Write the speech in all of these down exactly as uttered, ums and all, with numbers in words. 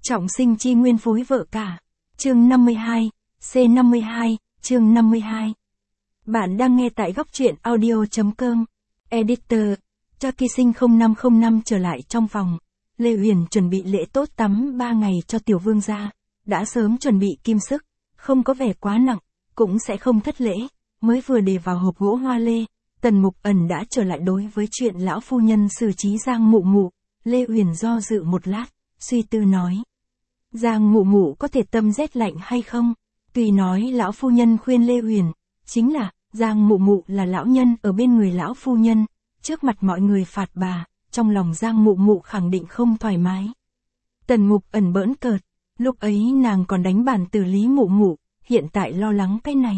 Trọng sinh chi nguyên phối vợ cả. Chương năm mươi hai, C năm mươi hai, chương năm mươi hai. Bạn đang nghe tại góc truyện audio chấm com. Editor, cho kỳ sinh không năm không năm trở lại trong phòng. Lê Huyền chuẩn bị lễ tốt tắm ba ngày cho tiểu vương gia. Đã sớm chuẩn bị kim sức, không có vẻ quá nặng, cũng sẽ không thất lễ. Mới vừa để vào hộp gỗ hoa lê, Tần Mục Ẩn đã trở lại đối với chuyện lão phu nhân xử trí Giang Mụ Mụ. Lê Huyền do dự một lát, suy tư nói. Giang Mụ Mụ có thể tâm rét lạnh hay không? Tùy nói lão phu nhân khuyên Lê Huyền, chính là, Giang Mụ Mụ là lão nhân ở bên người lão phu nhân, trước mặt mọi người phạt bà, trong lòng Giang Mụ Mụ khẳng định không thoải mái. Tần Mục Ẩn bỡn cợt, lúc ấy nàng còn đánh bản từ Lý Mụ Mụ, hiện tại lo lắng cái này.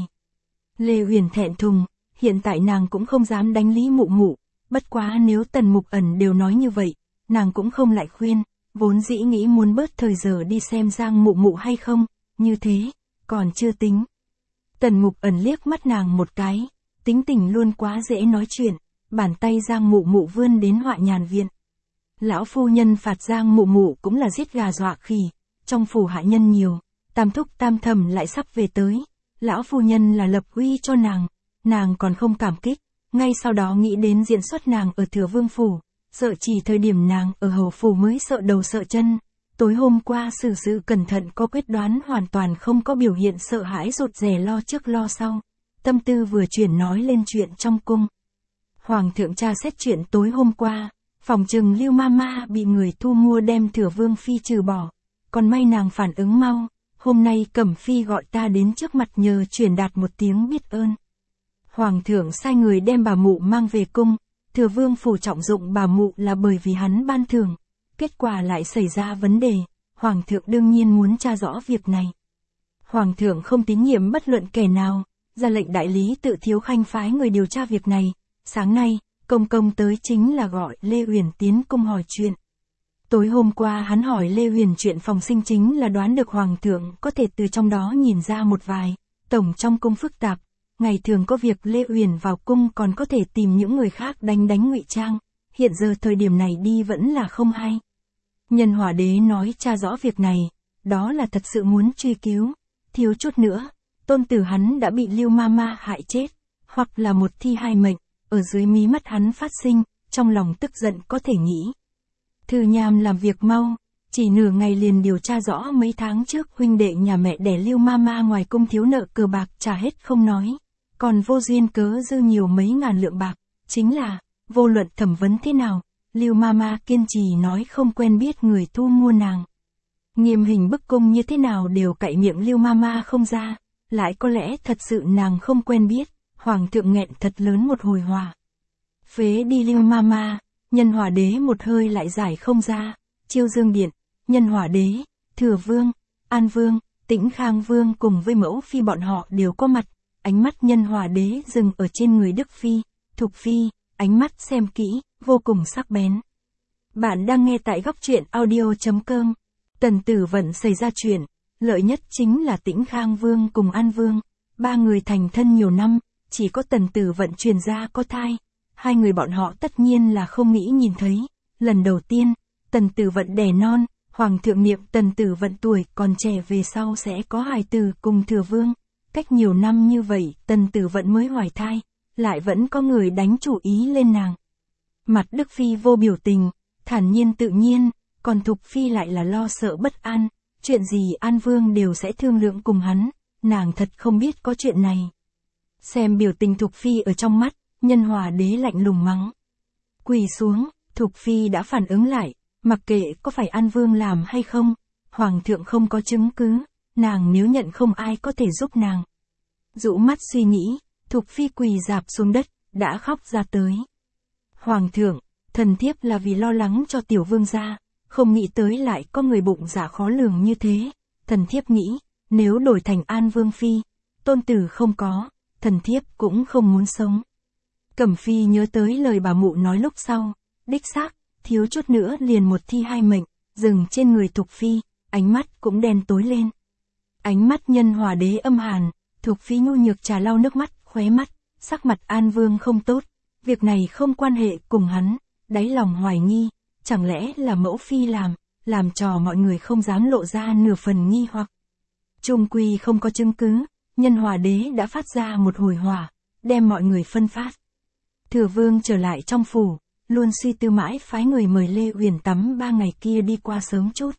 Lê Huyền thẹn thùng, hiện tại nàng cũng không dám đánh Lý Mụ Mụ, bất quá nếu Tần Mục Ẩn đều nói như vậy, nàng cũng không lại khuyên, vốn dĩ nghĩ muốn bớt thời giờ đi xem Giang Mụ Mụ hay không, như thế, còn chưa tính. Tần Mục Ẩn liếc mắt nàng một cái, tính tình luôn quá dễ nói chuyện, bàn tay Giang Mụ Mụ vươn đến Họa Nhàn viện. Lão phu nhân phạt Giang Mụ Mụ cũng là giết gà dọa khỉ, trong phủ hạ nhân nhiều, tam thúc tam thẩm lại sắp về tới, lão phu nhân là lập uy cho nàng, nàng còn không cảm kích, ngay sau đó nghĩ đến diễn xuất nàng ở Thừa Vương phủ, sợ chỉ thời điểm nàng ở hầu phủ mới sợ đầu sợ chân. Tối hôm qua xử sự cẩn thận có quyết đoán hoàn toàn không có biểu hiện sợ hãi rụt rè lo trước lo sau. Tâm tư vừa chuyển nói lên chuyện trong cung. Hoàng thượng tra xét chuyện tối hôm qua, phòng trừng Lưu Mama bị người thu mua đem Thừa Vương phi trừ bỏ. Còn may nàng phản ứng mau, hôm nay Cẩm phi gọi ta đến trước mặt nhờ truyền đạt một tiếng biết ơn. Hoàng thượng sai người đem bà mụ mang về cung, Thừa Vương phủ trọng dụng bà mụ là bởi vì hắn ban thưởng. Kết quả lại xảy ra vấn đề, Hoàng thượng đương nhiên muốn tra rõ việc này. Hoàng thượng không tín nhiệm bất luận kẻ nào, ra lệnh đại lý Tự Thiếu Khanh phái người điều tra việc này. Sáng nay, công công tới chính là gọi Lê Huyền tiến cung hỏi chuyện. Tối hôm qua hắn hỏi Lê Huyền chuyện phòng sinh chính là đoán được Hoàng thượng có thể từ trong đó nhìn ra một vài, tổng trong cung phức tạp. Ngày thường có việc Lê Huyền vào cung còn có thể tìm những người khác đánh đánh ngụy trang, hiện giờ thời điểm này đi vẫn là không hay. Nhân Hỏa Đế nói tra rõ việc này, đó là thật sự muốn truy cứu, thiếu chút nữa, tôn tử hắn đã bị Lưu Mama hại chết, hoặc là một thi hai mệnh, ở dưới mí mắt hắn phát sinh, trong lòng tức giận có thể nghĩ. Thư Nham làm việc mau, chỉ nửa ngày liền điều tra rõ mấy tháng trước huynh đệ nhà mẹ đẻ Lưu Mama ngoài cung thiếu nợ cờ bạc trả hết không nói, còn vô duyên cớ dư nhiều mấy ngàn lượng bạc, chính là, vô luận thẩm vấn thế nào. Lưu Mama kiên trì nói không quen biết người thu mua nàng. Nghiêm hình bức cung như thế nào đều cậy miệng Lưu Mama không ra, lại có lẽ thật sự nàng không quen biết, Hoàng thượng nghẹn thật lớn một hồi hòa. Phế đi Lưu Mama, Nhân Hỏa Đế một hơi lại giải không ra, Chiêu Dương Điện, Nhân Hỏa Đế, Thừa Vương, An Vương, Tĩnh Khang Vương cùng với mẫu phi bọn họ đều có mặt, ánh mắt Nhân Hỏa Đế dừng ở trên người Đức Phi, Thục Phi. Ánh mắt xem kỹ, vô cùng sắc bén. Bạn đang nghe tại góc truyện audio chấm com. Tần Tử Vận xảy ra chuyện, lợi nhất chính là Tĩnh Khang Vương cùng An Vương. Ba người thành thân nhiều năm, chỉ có Tần Tử Vận truyền ra có thai. Hai người bọn họ tất nhiên là không nghĩ nhìn thấy. Lần đầu tiên, Tần Tử Vận đẻ non, Hoàng thượng niệm Tần Tử Vận tuổi còn trẻ về sau sẽ có hài tử cùng Thừa Vương. Cách nhiều năm như vậy, Tần Tử Vận mới hoài thai. Lại vẫn có người đánh chủ ý lên nàng. Mặt Đức Phi vô biểu tình, thản nhiên tự nhiên, còn Thục Phi lại là lo sợ bất an, chuyện gì An Vương đều sẽ thương lượng cùng hắn, nàng thật không biết có chuyện này. Xem biểu tình Thục Phi ở trong mắt, Nhân Hỏa Đế lạnh lùng mắng. Quỳ xuống, Thục Phi đã phản ứng lại, mặc kệ có phải An Vương làm hay không, Hoàng thượng không có chứng cứ, nàng nếu nhận không ai có thể giúp nàng. Dụ mắt suy nghĩ. Thục Phi quỳ rạp xuống đất, đã khóc ra tới. Hoàng thượng, thần thiếp là vì lo lắng cho tiểu vương gia, không nghĩ tới lại có người bụng dạ khó lường như thế. Thần thiếp nghĩ, nếu đổi thành An Vương Phi, tôn tử không có, thần thiếp cũng không muốn sống. Cẩm Phi nhớ tới lời bà mụ nói lúc sau, đích xác, thiếu chút nữa liền một thi hai mệnh, dừng trên người Thục Phi, ánh mắt cũng đen tối lên. Ánh mắt Nhân Hỏa Đế âm hàn, Thục Phi nhu nhược trà lau nước mắt. Khóe mắt, sắc mặt An Vương không tốt, việc này không quan hệ cùng hắn, đáy lòng hoài nghi, chẳng lẽ là mẫu phi làm, làm trò mọi người không dám lộ ra nửa phần nghi hoặc. Chung quy không có chứng cứ, Nhân Hòa Đế đã phát ra một hồi hỏa, đem mọi người phân phát. Thừa Vương trở lại trong phủ, luôn suy tư mãi phái người mời Lê Uyển tắm ba ngày kia đi qua sớm chút.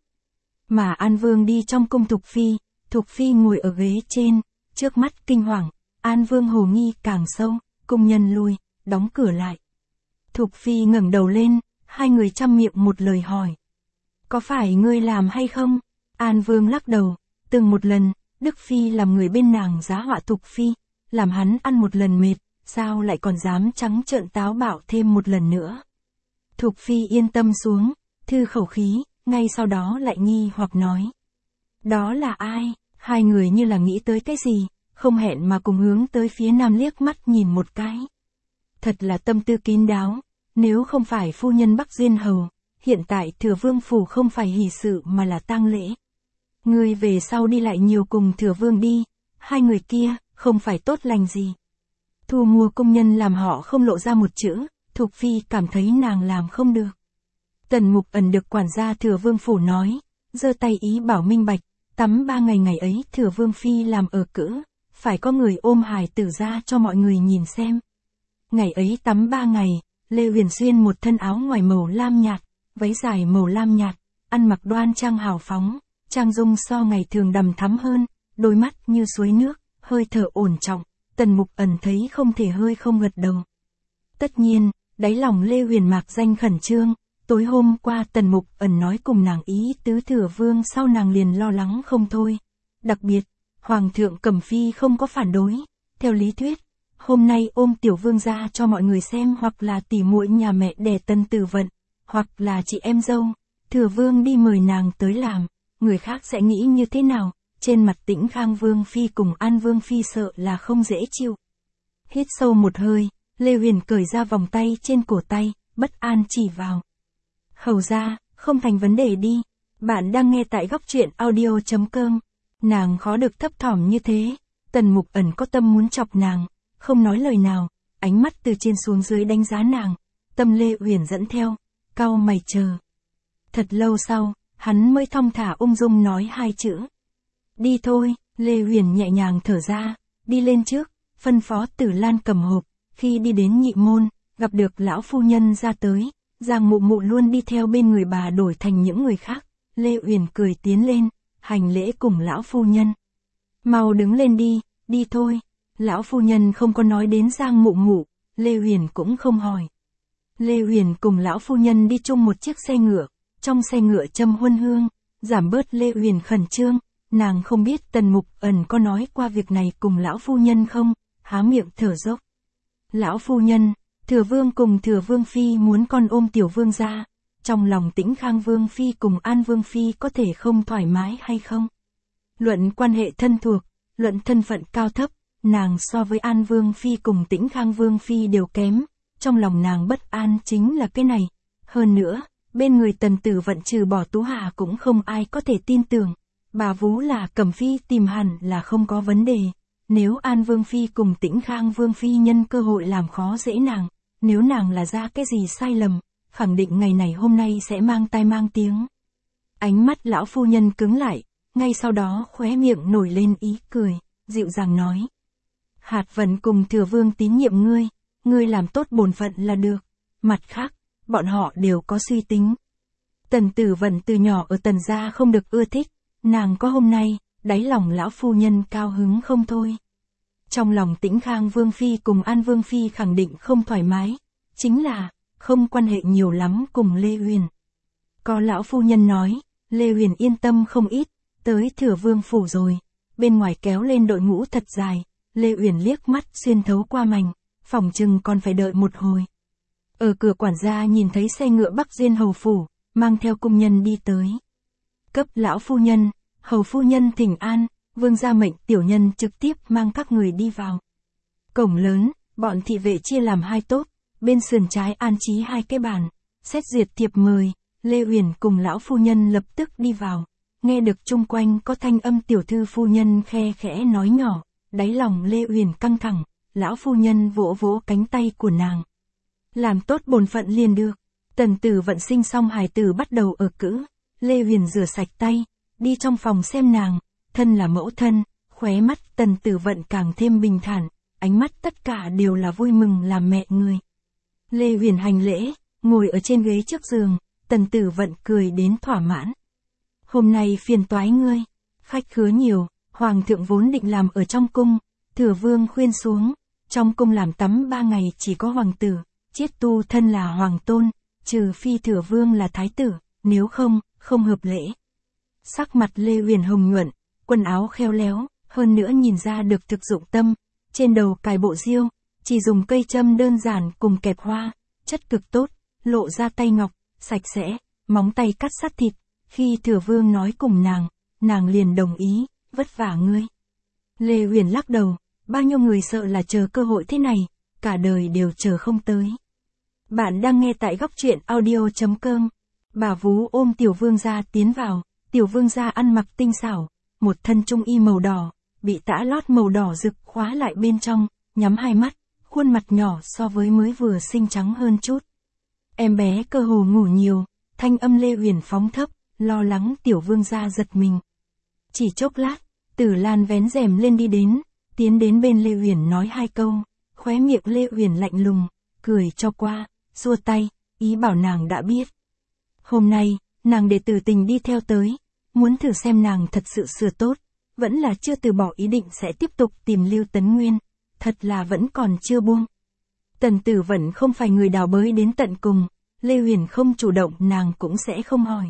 Mà An Vương đi trong cung Thục Phi, Thục Phi ngồi ở ghế trên, trước mắt kinh hoàng, An Vương hồ nghi càng sâu, cung nhân lui, đóng cửa lại. Thục Phi ngẩng đầu lên, hai người chăm miệng một lời hỏi. Có phải ngươi làm hay không? An Vương lắc đầu, từng một lần, Đức Phi làm người bên nàng giá họa Thục Phi, làm hắn ăn một lần mệt, sao lại còn dám trắng trợn táo bạo thêm một lần nữa. Thục Phi yên tâm xuống, thư khẩu khí, ngay sau đó lại nghi hoặc nói. Đó là ai? Hai người như là nghĩ tới cái gì, không hẹn mà cùng hướng tới phía nam liếc mắt nhìn một cái. Thật là tâm tư kín đáo, nếu không phải phu nhân Bắc Duyên Hầu, hiện tại Thừa Vương phủ không phải hỷ sự mà là tang lễ. Ngươi về sau đi lại nhiều cùng Thừa Vương đi, hai người kia, không phải tốt lành gì. Thu mua công nhân làm họ không lộ ra một chữ, Thục Phi cảm thấy nàng làm không được. Tần Mục Ẩn được quản gia Thừa Vương phủ nói, giơ tay ý bảo minh bạch, tắm ba ngày ngày ấy Thừa Vương Phi làm ở cữ, phải có người ôm hài tử ra cho mọi người nhìn xem. Ngày ấy tắm ba ngày, Lê Uyển xuyên một thân áo ngoài màu lam nhạt, váy dài màu lam nhạt, ăn mặc đoan trang hào phóng, trang dung so ngày thường đằm thắm hơn, đôi mắt như suối nước, hơi thở ổn trọng, Tần Mục Ẩn thấy không thể hơi không gật đầu. Tất nhiên, đáy lòng Lê Uyển mạc danh khẩn trương, tối hôm qua Tần Mục Ẩn nói cùng nàng ý tứ Thừa Vương sau nàng liền lo lắng không thôi. Đặc biệt, Hoàng thượng Cẩm Phi không có phản đối, theo lý thuyết, hôm nay ôm Tiểu Vương ra cho mọi người xem hoặc là tỉ muội nhà mẹ đẻ Tần Tử Vận, hoặc là chị em dâu, Thừa Vương đi mời nàng tới làm, người khác sẽ nghĩ như thế nào, trên mặt Tĩnh Khang Vương Phi cùng An Vương Phi sợ là không dễ chịu. Hít sâu một hơi, Lê Huyền cởi ra vòng tay trên cổ tay, bất an chỉ vào. Hầu ra, không thành vấn đề đi, bạn đang nghe tại góc truyện audio chấm com. Nàng khó được thấp thỏm như thế, Tần Mục Ẩn có tâm muốn chọc nàng, không nói lời nào, ánh mắt từ trên xuống dưới đánh giá nàng, tâm Lê Uyển dẫn theo, cau mày chờ. Thật lâu sau, hắn mới thong thả ung dung nói hai chữ. Đi thôi, Lê Uyển nhẹ nhàng thở ra, đi lên trước, phân phó Tử Lan cầm hộp, khi đi đến nhị môn, gặp được lão phu nhân ra tới, Giang Mụ Mụ luôn đi theo bên người bà đổi thành những người khác, Lê Uyển cười tiến lên, hành lễ cùng lão phu nhân. Mau đứng lên đi, đi thôi. Lão phu nhân không có nói đến Giang Mụ Mụ, Lê Uyển cũng không hỏi. Lê Uyển cùng lão phu nhân đi chung một chiếc xe ngựa, trong xe ngựa châm huân hương, giảm bớt Lê Uyển khẩn trương, nàng không biết Tần Mục Ẩn có nói qua việc này cùng lão phu nhân không, há miệng thở dốc. Lão phu nhân, Thừa Vương cùng Thừa Vương Phi muốn con ôm Tiểu Vương ra, trong lòng Tĩnh Khang Vương Phi cùng An Vương Phi có thể không thoải mái hay không? Luận quan hệ thân thuộc, luận thân phận cao thấp, nàng so với An Vương Phi cùng Tĩnh Khang Vương Phi đều kém, trong lòng nàng bất an chính là cái này. Hơn nữa, bên người Tần Tử Vận trừ bỏ Tú Hà cũng không ai có thể tin tưởng, bà vú là Cẩm Phi tìm hẳn là không có vấn đề. Nếu An Vương Phi cùng Tĩnh Khang Vương Phi nhân cơ hội làm khó dễ nàng, nếu nàng là ra cái gì sai lầm, khẳng định ngày này hôm nay sẽ mang tai mang tiếng. Ánh mắt lão phu nhân cứng lại, ngay sau đó khóe miệng nổi lên ý cười, dịu dàng nói. Hạt Vận cùng Thừa Vương tín nhiệm ngươi, ngươi làm tốt bổn phận là được. Mặt khác, bọn họ đều có suy tính. Tần Tử Vận từ nhỏ ở Tần gia không được ưa thích, nàng có hôm nay, đáy lòng lão phu nhân cao hứng không thôi. Trong lòng Tĩnh Khang Vương Phi cùng An Vương Phi khẳng định không thoải mái, chính là, không quan hệ nhiều lắm cùng Lê Uyển. Có lão phu nhân nói, Lê Uyển yên tâm không ít, tới Thừa Vương phủ rồi, bên ngoài kéo lên đội ngũ thật dài, Lê Uyển liếc mắt xuyên thấu qua mảnh, phỏng chừng còn phải đợi một hồi. Ở cửa quản gia nhìn thấy xe ngựa Bắc Duyên hầu phủ, mang theo cung nhân đi tới. Cấp lão phu nhân, hầu phu nhân thỉnh an, vương gia mệnh tiểu nhân trực tiếp mang các người đi vào. Cổng lớn, bọn thị vệ chia làm hai tốp, bên sườn trái an trí hai cái bàn, xét duyệt thiệp mời, Lê Uyển cùng lão phu nhân lập tức đi vào, nghe được chung quanh có thanh âm tiểu thư phu nhân khe khẽ nói nhỏ, đáy lòng Lê Uyển căng thẳng, lão phu nhân vỗ vỗ cánh tay của nàng. Làm tốt bổn phận liền được. Tần Tử Vận sinh xong hài tử bắt đầu ở cữ, Lê Huyền rửa sạch tay, đi trong phòng xem nàng, thân là mẫu thân, khóe mắt Tần Tử Vận càng thêm bình thản, ánh mắt tất cả đều là vui mừng làm mẹ người. Lê Huyền hành lễ, ngồi ở trên ghế trước giường, Tần Tử Vận cười đến thỏa mãn. Hôm nay phiền toái ngươi, khách khứa nhiều, Hoàng thượng vốn định làm ở trong cung, Thừa Vương khuyên xuống, trong cung làm tắm ba ngày chỉ có hoàng tử, Chiết Tu thân là hoàng tôn, trừ phi Thừa Vương là thái tử, nếu không, không hợp lễ. Sắc mặt Lê Huyền hồng nhuận, quần áo khéo léo, hơn nữa nhìn ra được thực dụng tâm, trên đầu cài bộ diêu, chỉ dùng cây châm đơn giản cùng kẹp hoa, chất cực tốt, lộ ra tay ngọc, sạch sẽ, móng tay cắt sát thịt, khi Thừa Vương nói cùng nàng, nàng liền đồng ý, vất vả ngươi. Lê Huyền lắc đầu, bao nhiêu người sợ là chờ cơ hội thế này, cả đời đều chờ không tới. Bạn đang nghe tại góc truyện audio chấm com. Bà vú ôm Tiểu Vương gia tiến vào, Tiểu Vương gia ăn mặc tinh xảo, một thân trung y màu đỏ, bị tã lót màu đỏ rực khóa lại bên trong, nhắm hai mắt, khuôn mặt nhỏ so với mới vừa sinh trắng hơn chút. Em bé cơ hồ ngủ nhiều, thanh âm Lê Huyền phóng thấp, lo lắng Tiểu Vương gia giật mình. Chỉ chốc lát, Tử Lan vén rèm lên đi đến, tiến đến bên Lê Huyền nói hai câu, khóe miệng Lê Huyền lạnh lùng, cười cho qua, xua tay, ý bảo nàng đã biết. Hôm nay, nàng để Tử Tình đi theo tới, muốn thử xem nàng thật sự sửa tốt, vẫn là chưa từ bỏ ý định sẽ tiếp tục tìm Lưu Tấn Nguyên, thật là vẫn còn chưa buông. Tần Tử Vận không phải người đào bới đến tận cùng, Lê Huyền không chủ động nàng cũng sẽ không hỏi.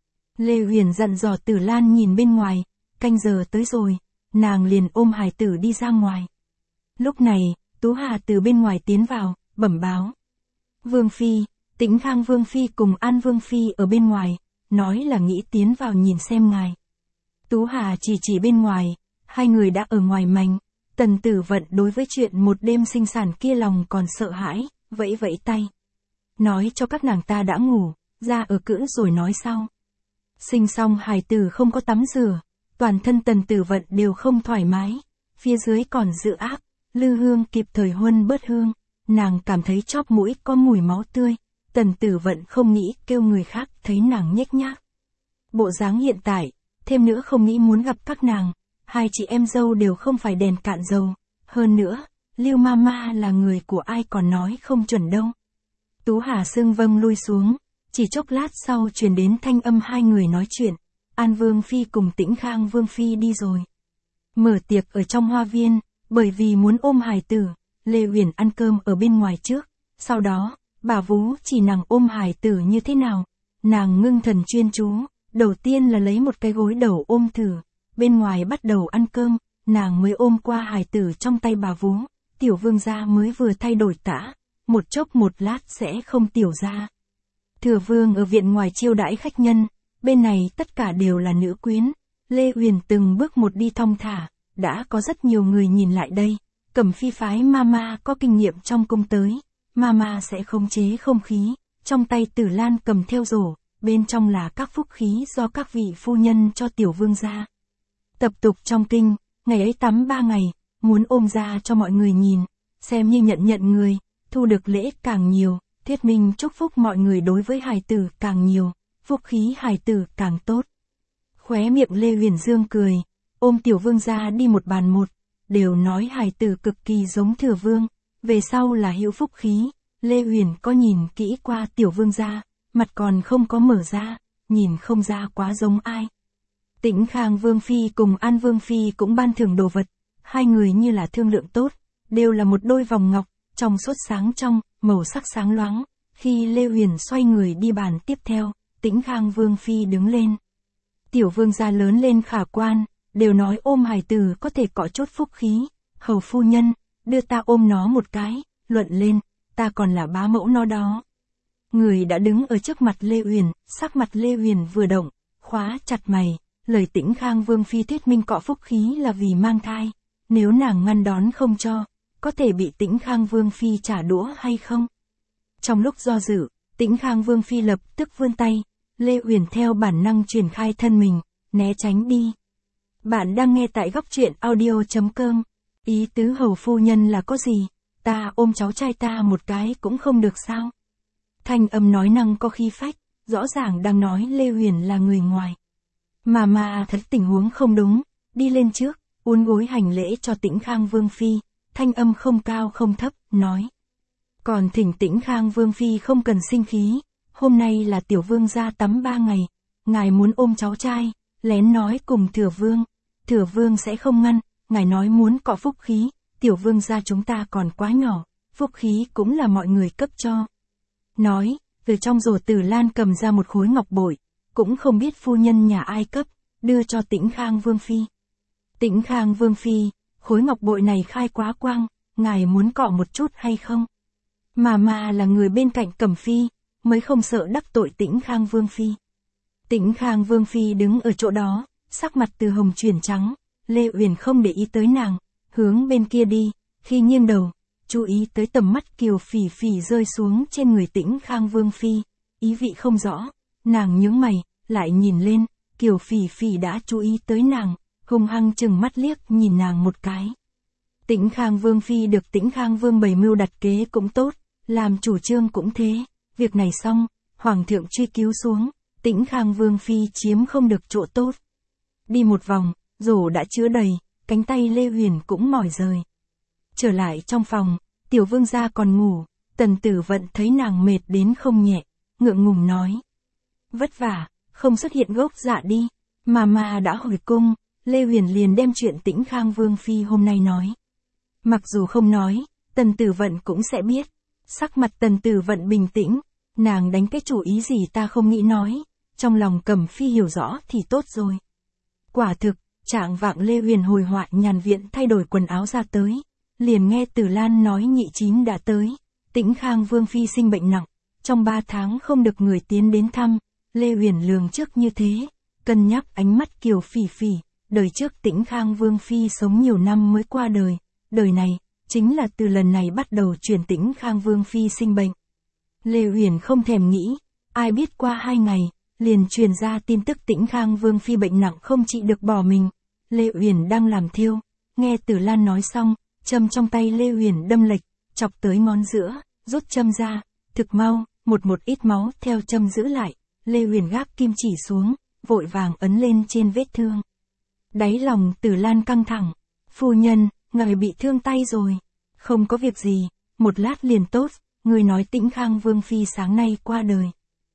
Lê Huyền dặn dò Tử Lan nhìn bên ngoài, canh giờ tới rồi, nàng liền ôm hài tử đi ra ngoài. Lúc này, Tú Hà từ bên ngoài tiến vào, bẩm báo. Vương Phi, Tĩnh Khang Vương Phi cùng An Vương Phi ở bên ngoài, nói là nghĩ tiến vào nhìn xem ngài. Tú Hà chỉ chỉ bên ngoài, hai người đã ở ngoài mành, Tần Tử Vận đối với chuyện một đêm sinh sản kia lòng còn sợ hãi, vẫy vẫy tay. Nói cho các nàng ta đã ngủ, ra ở cữ rồi nói sau. Sinh xong hài tử không có tắm rửa, toàn thân Tần Tử Vận đều không thoải mái, phía dưới còn dự áp, Lư Hương kịp thời huân bớt hương, nàng cảm thấy chóp mũi có mùi máu tươi, Tần Tử Vận không nghĩ kêu người khác thấy nàng nhếch nhác. Bộ dáng hiện tại, thêm nữa không nghĩ muốn gặp các nàng, hai chị em dâu đều không phải đèn cạn dầu, hơn nữa, Lưu Mama là người của ai còn nói không chuẩn đâu. Tú Hà sưng vâng lui xuống, chỉ chốc lát sau truyền đến thanh âm hai người nói chuyện, An Vương Phi cùng Tĩnh Khang Vương Phi đi rồi. Mở tiệc ở trong hoa viên, bởi vì muốn ôm hài tử, Lê Huyền ăn cơm ở bên ngoài trước, sau đó, bà vú chỉ nàng ôm hài tử như thế nào, nàng ngưng thần chuyên chú, đầu tiên là lấy một cái gối đầu ôm thử, bên ngoài bắt đầu ăn cơm, nàng mới ôm qua hài tử trong tay bà vú, Tiểu Vương gia mới vừa thay đổi tã, một chốc một lát sẽ không tiểu ra. Thừa Vương ở viện ngoài chiêu đãi khách nhân, bên này tất cả đều là nữ quyến, Lê Huyền từng bước một đi thong thả, đã có rất nhiều người nhìn lại đây, Cẩm Phi phái Mama có kinh nghiệm trong cung tới, Mama sẽ khống chế không khí, trong tay Tử Lan cầm theo rổ, bên trong là các phúc khí do các vị phu nhân cho Tiểu Vương gia. Tập tục trong kinh, ngày ấy tắm ba ngày, muốn ôm ra cho mọi người nhìn, xem như nhận nhận người, thu được lễ càng nhiều, thuyết minh chúc phúc mọi người đối với hài tử càng nhiều, phúc khí hài tử càng tốt. Khóe miệng Lê Huyền Dương cười, ôm Tiểu Vương gia đi một bàn một, đều nói hài tử cực kỳ giống Thừa Vương, về sau là hữu phúc khí. Lê Huyền có nhìn kỹ qua Tiểu Vương gia, mặt còn không có mở ra, nhìn không ra quá giống ai. Tĩnh Khang Vương Phi cùng An Vương Phi cũng ban thưởng đồ vật, hai người như là thương lượng tốt, đều là một đôi vòng ngọc, trong suốt sáng trong, màu sắc sáng loáng. Khi Lê Huyền xoay người đi bàn tiếp theo, Tĩnh Khang Vương Phi đứng lên. Tiểu Vương gia lớn lên khả quan, đều nói ôm hài tử có thể cọ chốt phúc khí, hầu phu nhân, đưa ta ôm nó một cái, luận lên, ta còn là bá mẫu nó đó. Người đã đứng ở trước mặt Lê Huyền, sắc mặt Lê Huyền vừa động, khóa chặt mày, lời Tĩnh Khang Vương Phi thuyết minh cọ phúc khí là vì mang thai, nếu nàng ngăn đón không cho, có thể bị Tĩnh Khang Vương Phi trả đũa hay không? Trong lúc do dự, Tĩnh Khang Vương Phi lập tức vươn tay, Lê Huyền theo bản năng truyền khai thân mình, né tránh đi. Bạn đang nghe tại góc truyện audio chấm com. Ý tứ hầu phu nhân là có gì? Ta ôm cháu trai ta một cái cũng không được sao? Thanh âm nói năng có khí phách, rõ ràng đang nói Lê Huyền là người ngoài. Mà mà thật tình huống không đúng, đi lên trước, uốn gối hành lễ cho Tĩnh Khang Vương Phi, thanh âm không cao không thấp, nói. Còn thỉnh Tĩnh Khang Vương Phi không cần sinh khí, hôm nay là tiểu vương gia tắm ba ngày, ngài muốn ôm cháu trai, lén nói cùng thừa vương, thừa vương sẽ không ngăn, ngài nói muốn cọ phúc khí, tiểu vương gia chúng ta còn quá nhỏ, phúc khí cũng là mọi người cấp cho. Nói, từ trong rổ Tử Lan cầm ra một khối ngọc bội, cũng không biết phu nhân nhà ai cấp, đưa cho Tĩnh Khang Vương Phi. Tĩnh Khang Vương Phi, khối ngọc bội này khai quá quang, ngài muốn cọ một chút hay không? Mà mà là người bên cạnh Cẩm Phi, mới không sợ đắc tội Tĩnh Khang Vương Phi. Tĩnh Khang Vương Phi đứng ở chỗ đó, sắc mặt từ hồng chuyển trắng, Lê Uyển không để ý tới nàng, hướng bên kia đi, khi nghiêng đầu, chú ý tới tầm mắt Kiều Phỉ Phỉ rơi xuống trên người Tĩnh Khang Vương Phi, ý vị không rõ, nàng nhướng mày, lại nhìn lên, Kiều Phỉ Phỉ đã chú ý tới nàng, hung hăng chừng mắt liếc nhìn nàng một cái. Tĩnh Khang Vương Phi được Tĩnh Khang Vương bày mưu đặt kế cũng tốt, làm chủ trương cũng thế, việc này xong, Hoàng thượng truy cứu xuống, Tĩnh Khang Vương Phi chiếm không được chỗ tốt. Đi một vòng, rổ đã chứa đầy, cánh tay Lê Huyền cũng mỏi rời. Trở lại trong phòng, tiểu vương gia còn ngủ, Tần Tử Vận thấy nàng mệt đến không nhẹ, ngượng ngùng nói. Vất vả, không xuất hiện gốc dạ đi, mà mà đã hồi cung, Lê Huyền liền đem chuyện Tĩnh Khang Vương Phi hôm nay nói. Mặc dù không nói, Tần Tử Vận cũng sẽ biết. Sắc mặt Tần Tử Vận bình tĩnh, nàng đánh cái chủ ý gì ta không nghĩ nói, trong lòng Cẩm Phi hiểu rõ thì tốt rồi. Quả thực, trạng vạng Lê Huyền hồi họa nhàn viện thay đổi quần áo ra tới, liền nghe Tử Lan nói nhị chín đã tới, Tĩnh Khang Vương Phi sinh bệnh nặng, trong ba tháng không được người tiến đến thăm, Lê Huyền lường trước như thế, cân nhắc ánh mắt Kiều Phỉ Phỉ, đời trước Tĩnh Khang Vương Phi sống nhiều năm mới qua đời, đời này, chính là từ lần này bắt đầu truyền Tĩnh Khang Vương Phi sinh bệnh. Lê Huyền không thèm nghĩ, ai biết qua hai ngày, liền truyền ra tin tức Tĩnh Khang Vương Phi bệnh nặng không trị được bỏ mình. Lê Huyền đang làm thiêu, nghe Tử Lan nói xong, châm trong tay Lê Huyền đâm lệch, chọc tới ngón giữa, rút châm ra, thực mau, một một ít máu theo châm giữ lại, Lê Huyền gác kim chỉ xuống, vội vàng ấn lên trên vết thương. Đáy lòng Tử Lan căng thẳng, phu nhân, ngài bị thương tay rồi, không có việc gì, một lát liền tốt, người nói Tĩnh Khang Vương Phi sáng nay qua đời.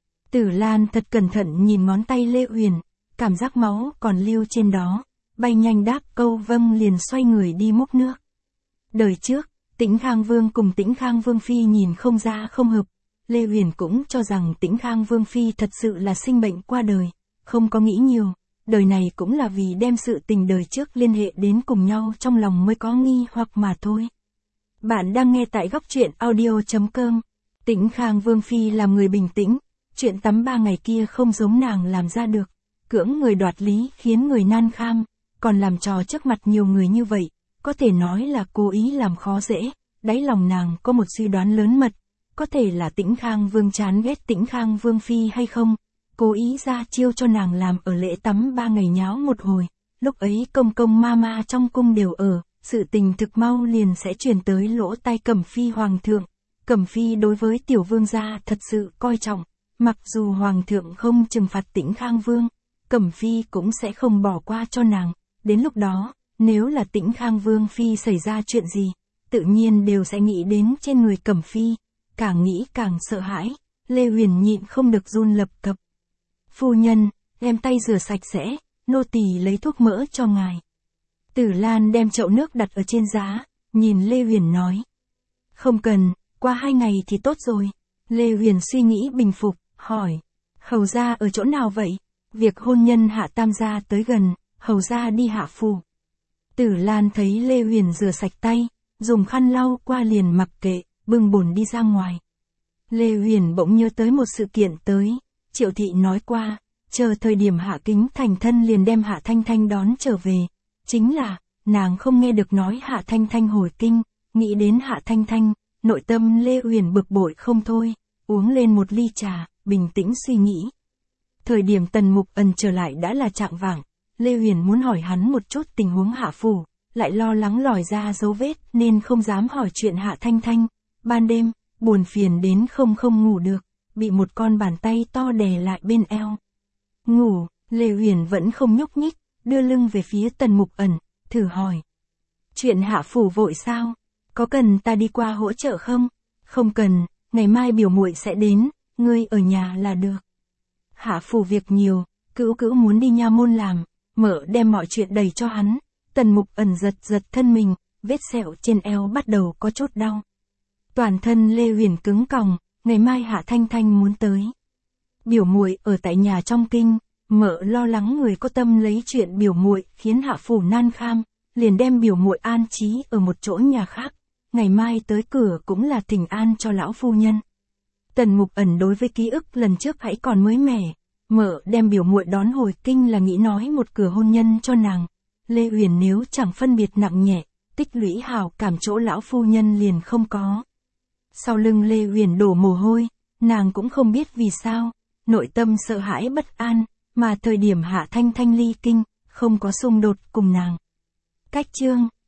Tử Lan thật cẩn thận nhìn ngón tay Lê Huyền, cảm giác máu còn lưu trên đó, bay nhanh đáp câu vâng liền xoay người đi múc nước. Đời trước, Tĩnh Khang Vương cùng Tĩnh Khang Vương Phi nhìn không ra không hợp, Lê Huyền cũng cho rằng Tĩnh Khang Vương Phi thật sự là sinh bệnh qua đời, không có nghĩ nhiều, đời này cũng là vì đem sự tình đời trước liên hệ đến cùng nhau trong lòng mới có nghi hoặc mà thôi. Bạn đang nghe tại góc truyện audio chấm com. Tĩnh Khang Vương Phi làm người bình tĩnh, chuyện tắm ba ngày kia không giống nàng làm ra được, cưỡng người đoạt lý khiến người nan kham, còn làm trò trước mặt nhiều người như vậy, có thể nói là cố ý làm khó dễ, đáy lòng nàng có một suy đoán lớn mật, có thể là Tĩnh Khang Vương chán ghét Tĩnh Khang Vương Phi hay không, cố ý ra chiêu cho nàng làm ở lễ tắm ba ngày nháo một hồi, lúc ấy công công ma ma trong cung đều ở, sự tình thực mau liền sẽ truyền tới lỗ tai Cẩm Phi Hoàng thượng. Cẩm Phi đối với tiểu vương gia thật sự coi trọng, mặc dù Hoàng thượng không trừng phạt Tĩnh Khang Vương, Cẩm Phi cũng sẽ không bỏ qua cho nàng, đến lúc đó, nếu là Tĩnh Khang Vương Phi xảy ra chuyện gì, tự nhiên đều sẽ nghĩ đến trên người Cẩm Phi, càng nghĩ càng sợ hãi, Lê Huyền nhịn không được run lập cập. Phu nhân, đem tay rửa sạch sẽ, nô tỳ lấy thuốc mỡ cho ngài. Tử Lan đem chậu nước đặt ở trên giá, nhìn Lê Huyền nói. Không cần, qua hai ngày thì tốt rồi. Lê Huyền suy nghĩ bình phục, hỏi. Hầu gia ở chỗ nào vậy? Việc hôn nhân Hạ Tam gia tới gần, hầu gia đi hạ phủ. Tử Lan thấy Lê Huyền rửa sạch tay, dùng khăn lau qua liền mặc kệ, bưng bồn đi ra ngoài. Lê Huyền bỗng nhớ tới một sự kiện tới, Triệu thị nói qua, chờ thời điểm Hạ Kính thành thân liền đem Hạ Thanh Thanh đón trở về. Chính là, nàng không nghe được nói Hạ Thanh Thanh hồi kinh, nghĩ đến Hạ Thanh Thanh, nội tâm Lê Huyền bực bội không thôi, uống lên một ly trà, bình tĩnh suy nghĩ. Thời điểm Tần Mục Ẩn trở lại đã là chạng vạng, Lê Huyền muốn hỏi hắn một chút tình huống Hạ phủ, lại lo lắng lòi ra dấu vết nên không dám hỏi chuyện Hạ Thanh Thanh. Ban đêm, buồn phiền đến không không ngủ được, bị một con bàn tay to đè lại bên eo. Ngủ, Lê Uyển vẫn không nhúc nhích, đưa lưng về phía Tần Mục Ẩn, thử hỏi. Chuyện Hạ Phủ vội sao? Có cần ta đi qua hỗ trợ không? Không cần, ngày mai biểu muội sẽ đến, ngươi ở nhà là được. Hạ Phủ việc nhiều, Cữu Cữu muốn đi nha môn làm, Mợ đem mọi chuyện đầy cho hắn. Tần Mục Ẩn giật giật thân mình, vết sẹo trên eo bắt đầu có chút đau. Toàn thân Lê Uyển cứng còng, ngày mai Hạ Thanh Thanh muốn tới. Biểu muội ở tại nhà trong kinh, Mợ lo lắng người có tâm lấy chuyện biểu muội khiến Hạ Phủ nan kham, liền đem biểu muội an trí ở một chỗ nhà khác, ngày mai tới cửa cũng là thỉnh an cho lão phu nhân. Tần Mục Ẩn đối với ký ức lần trước hãy còn mới mẻ, Mợ đem biểu muội đón hồi kinh là nghĩ nói một cửa hôn nhân cho nàng. Lê Uyển nếu chẳng phân biệt nặng nhẹ, tích lũy hảo cảm chỗ lão phu nhân liền không có. Sau lưng Lê Uyển đổ mồ hôi, nàng cũng không biết vì sao, nội tâm sợ hãi bất an, mà thời điểm Hạ Thanh Thanh ly kinh, không có xung đột cùng nàng. Cách chương